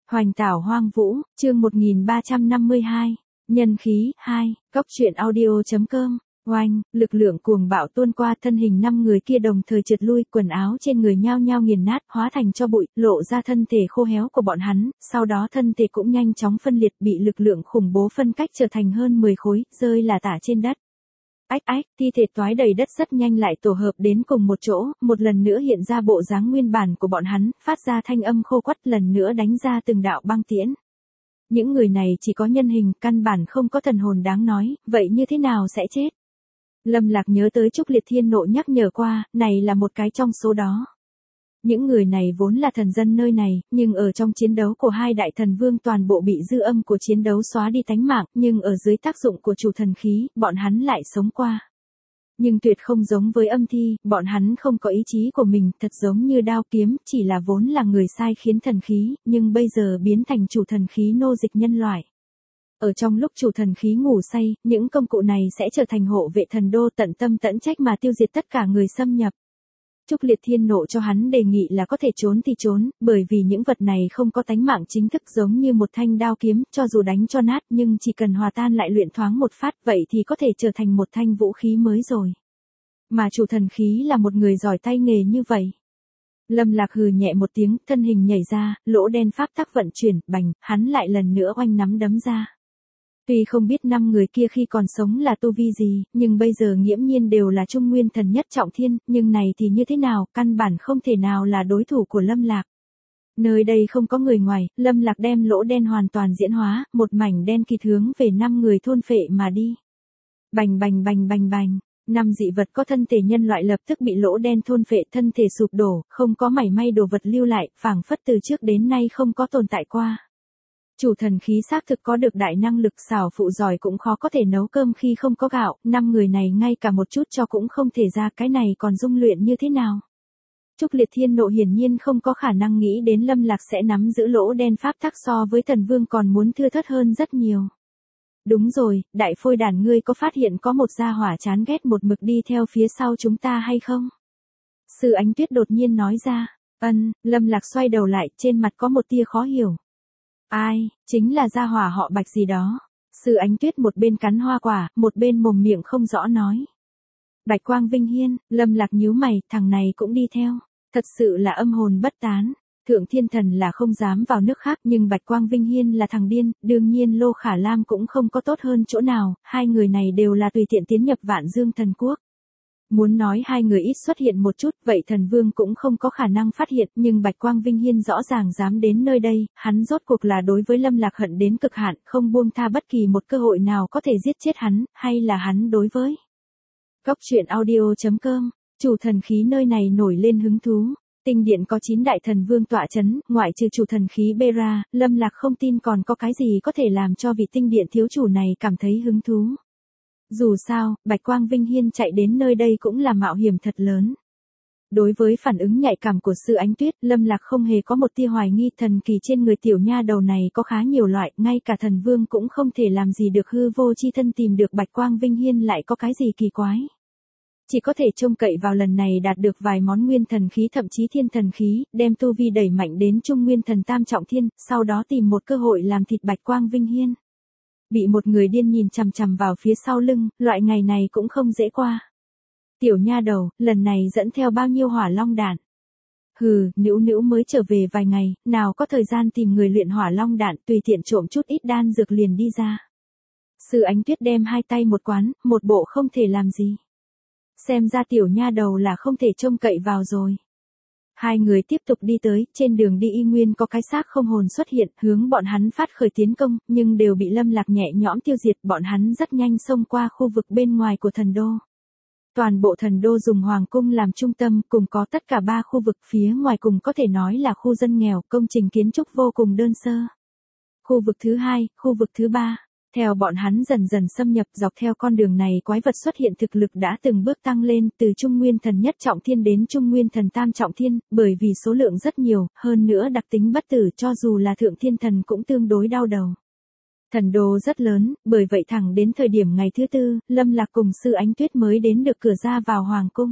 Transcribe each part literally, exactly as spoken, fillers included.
Hoành tảo hoang vũ, chương một nghìn ba trăm năm mươi hai, nhân khí, hai, góc truyện audio.com, oanh, lực lượng cuồng bạo tuôn qua thân hình năm người kia đồng thời trượt lui, quần áo trên người nhao nhao nghiền nát, hóa thành cho bụi, lộ ra thân thể khô héo của bọn hắn, sau đó thân thể cũng nhanh chóng phân liệt bị lực lượng khủng bố phân cách trở thành hơn mười khối, rơi là tả trên đất. Ách ách, thi thể toái đầy đất rất nhanh lại tổ hợp đến cùng một chỗ, một lần nữa hiện ra bộ dáng nguyên bản của bọn hắn, phát ra thanh âm khô quắt lần nữa đánh ra từng đạo băng tiễn. Những người này chỉ có nhân hình, căn bản không có thần hồn đáng nói, vậy như thế nào sẽ chết? Lâm Lạc nhớ tới Trúc Liệt Thiên Nộ nhắc nhở qua, này là một cái trong số đó. Những người này vốn là thần dân nơi này, nhưng ở trong chiến đấu của hai đại thần vương toàn bộ bị dư âm của chiến đấu xóa đi tánh mạng, nhưng ở dưới tác dụng của chủ thần khí, bọn hắn lại sống qua. Nhưng tuyệt không giống với âm thi, bọn hắn không có ý chí của mình, thật giống như đao kiếm, chỉ là vốn là người sai khiến thần khí, nhưng bây giờ biến thành chủ thần khí nô dịch nhân loại. Ở trong lúc chủ thần khí ngủ say, những công cụ này sẽ trở thành hộ vệ thần đô tận tâm tận trách mà tiêu diệt tất cả người xâm nhập. Trúc Liệt Thiên Nộ cho hắn đề nghị là có thể trốn thì trốn, bởi vì những vật này không có tánh mạng chính thức giống như một thanh đao kiếm, cho dù đánh cho nát nhưng chỉ cần hòa tan lại luyện thoáng một phát vậy thì có thể trở thành một thanh vũ khí mới rồi. Mà chủ thần khí là một người giỏi tay nghề như vậy. Lâm Lạc hừ nhẹ một tiếng, thân hình nhảy ra, lỗ đen pháp tắc vận chuyển, bành, hắn lại lần nữa oanh nắm đấm ra. Tuy không biết năm người kia khi còn sống là tu vi gì, nhưng bây giờ nghiễm nhiên đều là trung nguyên thần nhất trọng thiên, nhưng này thì như thế nào, căn bản không thể nào là đối thủ của Lâm Lạc. Nơi đây không có người ngoài, Lâm Lạc đem lỗ đen hoàn toàn diễn hóa, một mảnh đen kịt hướng về năm người thôn phệ mà đi. Bành bành bành bành bành, năm dị vật có thân thể nhân loại lập tức bị lỗ đen thôn phệ, thân thể sụp đổ, không có mảy may đồ vật lưu lại, phảng phất từ trước đến nay không có tồn tại qua. Chủ thần khí xác thực có được đại năng lực, xảo phụ giỏi cũng khó có thể nấu cơm khi không có gạo, năm người này ngay cả một chút cho cũng không thể ra, cái này còn dung luyện như thế nào? Trúc Liệt Thiên Nộ hiển nhiên không có khả năng nghĩ đến Lâm Lạc sẽ nắm giữ lỗ đen pháp tắc so với thần vương còn muốn thưa thớt hơn rất nhiều. Đúng rồi, đại phôi đàn, ngươi có phát hiện có một gia hỏa chán ghét một mực đi theo phía sau chúng ta hay không? Sư Ánh Tuyết đột nhiên nói ra. Ân, Lâm Lạc xoay đầu lại, trên mặt có một tia khó hiểu. Ai, chính là gia hỏa họ Bạch gì đó. Sư Ánh Tuyết một bên cắn hoa quả, một bên mồm miệng không rõ nói. Bạch Quang Vinh Hiên, Lâm Lạc nhíu mày, thằng này cũng đi theo. Thật sự là âm hồn bất tán. Thượng Thiên Thần là không dám vào nước khác, nhưng Bạch Quang Vinh Hiên là thằng điên, đương nhiên Lô Khả Lam cũng không có tốt hơn chỗ nào, hai người này đều là tùy tiện tiến nhập Vạn Dương Thần Quốc. Muốn nói hai người ít xuất hiện một chút, vậy thần vương cũng không có khả năng phát hiện, nhưng Bạch Quang Vinh Hiên rõ ràng dám đến nơi đây, hắn rốt cuộc là đối với Lâm Lạc hận đến cực hạn, không buông tha bất kỳ một cơ hội nào có thể giết chết hắn, hay là hắn đối với. Góc truyện audio.com, chủ thần khí nơi này nổi lên hứng thú. Tinh điện có chín đại thần vương tọa chấn, ngoại trừ chủ thần khí Bera, Lâm Lạc không tin còn có cái gì có thể làm cho vị tinh điện thiếu chủ này cảm thấy hứng thú. Dù sao, Bạch Quang Vinh Hiên chạy đến nơi đây cũng là mạo hiểm thật lớn. Đối với phản ứng nhạy cảm của Sư Ánh Tuyết, Lâm Lạc không hề có một tia hoài nghi, thần kỳ trên người tiểu nha đầu này có khá nhiều loại, ngay cả thần vương cũng không thể làm gì được, hư vô chi thân tìm được Bạch Quang Vinh Hiên lại có cái gì kỳ quái. Chỉ có thể trông cậy vào lần này đạt được vài món nguyên thần khí, thậm chí thiên thần khí, đem tu vi đẩy mạnh đến trung nguyên thần tam trọng thiên, sau đó tìm một cơ hội làm thịt Bạch Quang Vinh Hiên. Bị một người điên nhìn chằm chằm vào phía sau lưng, loại ngày này cũng không dễ qua. Tiểu nha đầu, lần này dẫn theo bao nhiêu hỏa long đạn? Hừ, nữu nữu mới trở về vài ngày, nào có thời gian tìm người luyện hỏa long đạn, tùy tiện trộm chút ít đan dược liền đi ra. Sư Ánh Tuyết đem hai tay một quán, một bộ không thể làm gì. Xem ra tiểu nha đầu là không thể trông cậy vào rồi. Hai người tiếp tục đi tới, trên đường đi y nguyên có cái xác không hồn xuất hiện, hướng bọn hắn phát khởi tiến công, nhưng đều bị Lâm Lạc nhẹ nhõm tiêu diệt, bọn hắn rất nhanh xông qua khu vực bên ngoài của thần đô. Toàn bộ thần đô dùng hoàng cung làm trung tâm, cùng có tất cả ba khu vực, phía ngoài cùng có thể nói là khu dân nghèo, công trình kiến trúc vô cùng đơn sơ. Khu vực thứ hai, khu vực thứ ba. Theo bọn hắn dần dần xâm nhập, dọc theo con đường này quái vật xuất hiện thực lực đã từng bước tăng lên, từ trung nguyên thần nhất trọng thiên đến trung nguyên thần tam trọng thiên, bởi vì số lượng rất nhiều, hơn nữa đặc tính bất tử, cho dù là thượng thiên thần cũng tương đối đau đầu. Thần đô rất lớn, bởi vậy thẳng đến thời điểm ngày thứ tư, Lâm Lạc cùng Sư Ánh Tuyết mới đến được cửa ra vào hoàng cung.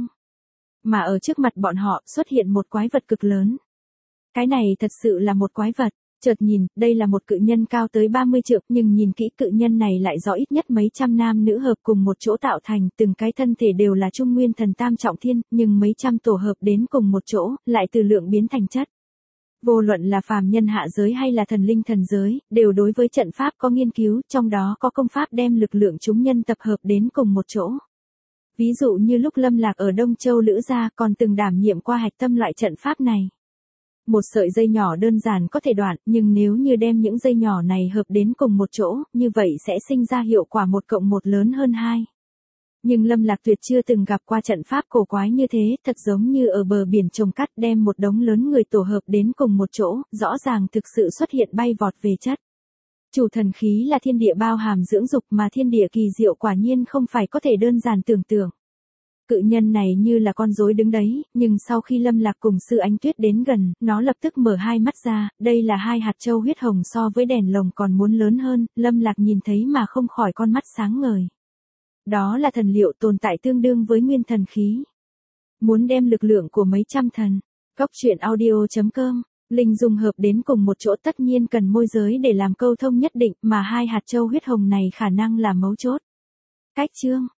Mà ở trước mặt bọn họ xuất hiện một quái vật cực lớn. Cái này thật sự là một quái vật. Chợt nhìn, đây là một cự nhân cao tới ba mươi trượng, nhưng nhìn kỹ cự nhân này lại rõ ít nhất mấy trăm nam nữ hợp cùng một chỗ tạo thành, từng cái thân thể đều là trung nguyên thần tam trọng thiên, nhưng mấy trăm tổ hợp đến cùng một chỗ, lại từ lượng biến thành chất. Vô luận là phàm nhân hạ giới hay là thần linh thần giới, đều đối với trận pháp có nghiên cứu, trong đó có công pháp đem lực lượng chúng nhân tập hợp đến cùng một chỗ. Ví dụ như lúc Lâm Lạc ở Đông Châu Lữ gia còn từng đảm nhiệm qua hạch tâm loại trận pháp này. Một sợi dây nhỏ đơn giản có thể đoạn, nhưng nếu như đem những dây nhỏ này hợp đến cùng một chỗ, như vậy sẽ sinh ra hiệu quả một cộng một lớn hơn hai. Nhưng Lâm Lạc tuyệt chưa từng gặp qua trận pháp cổ quái như thế, thật giống như ở bờ biển trồng cắt đem một đống lớn người tổ hợp đến cùng một chỗ, rõ ràng thực sự xuất hiện bay vọt về chất. Chủ thần khí là thiên địa bao hàm dưỡng dục mà thiên địa kỳ diệu quả nhiên không phải có thể đơn giản tưởng tượng. Cự nhân này như là con rối đứng đấy, nhưng sau khi Lâm Lạc cùng Sư Ánh Tuyết đến gần, nó lập tức mở hai mắt ra, đây là hai hạt châu huyết hồng so với đèn lồng còn muốn lớn hơn, Lâm Lạc nhìn thấy mà không khỏi con mắt sáng ngời. Đó là thần liệu tồn tại tương đương với nguyên thần khí. Muốn đem lực lượng của mấy trăm thần, Góc truyện audio chấm com, linh dung hợp đến cùng một chỗ tất nhiên cần môi giới để làm câu thông nhất định, mà hai hạt châu huyết hồng này khả năng là mấu chốt. Cách chương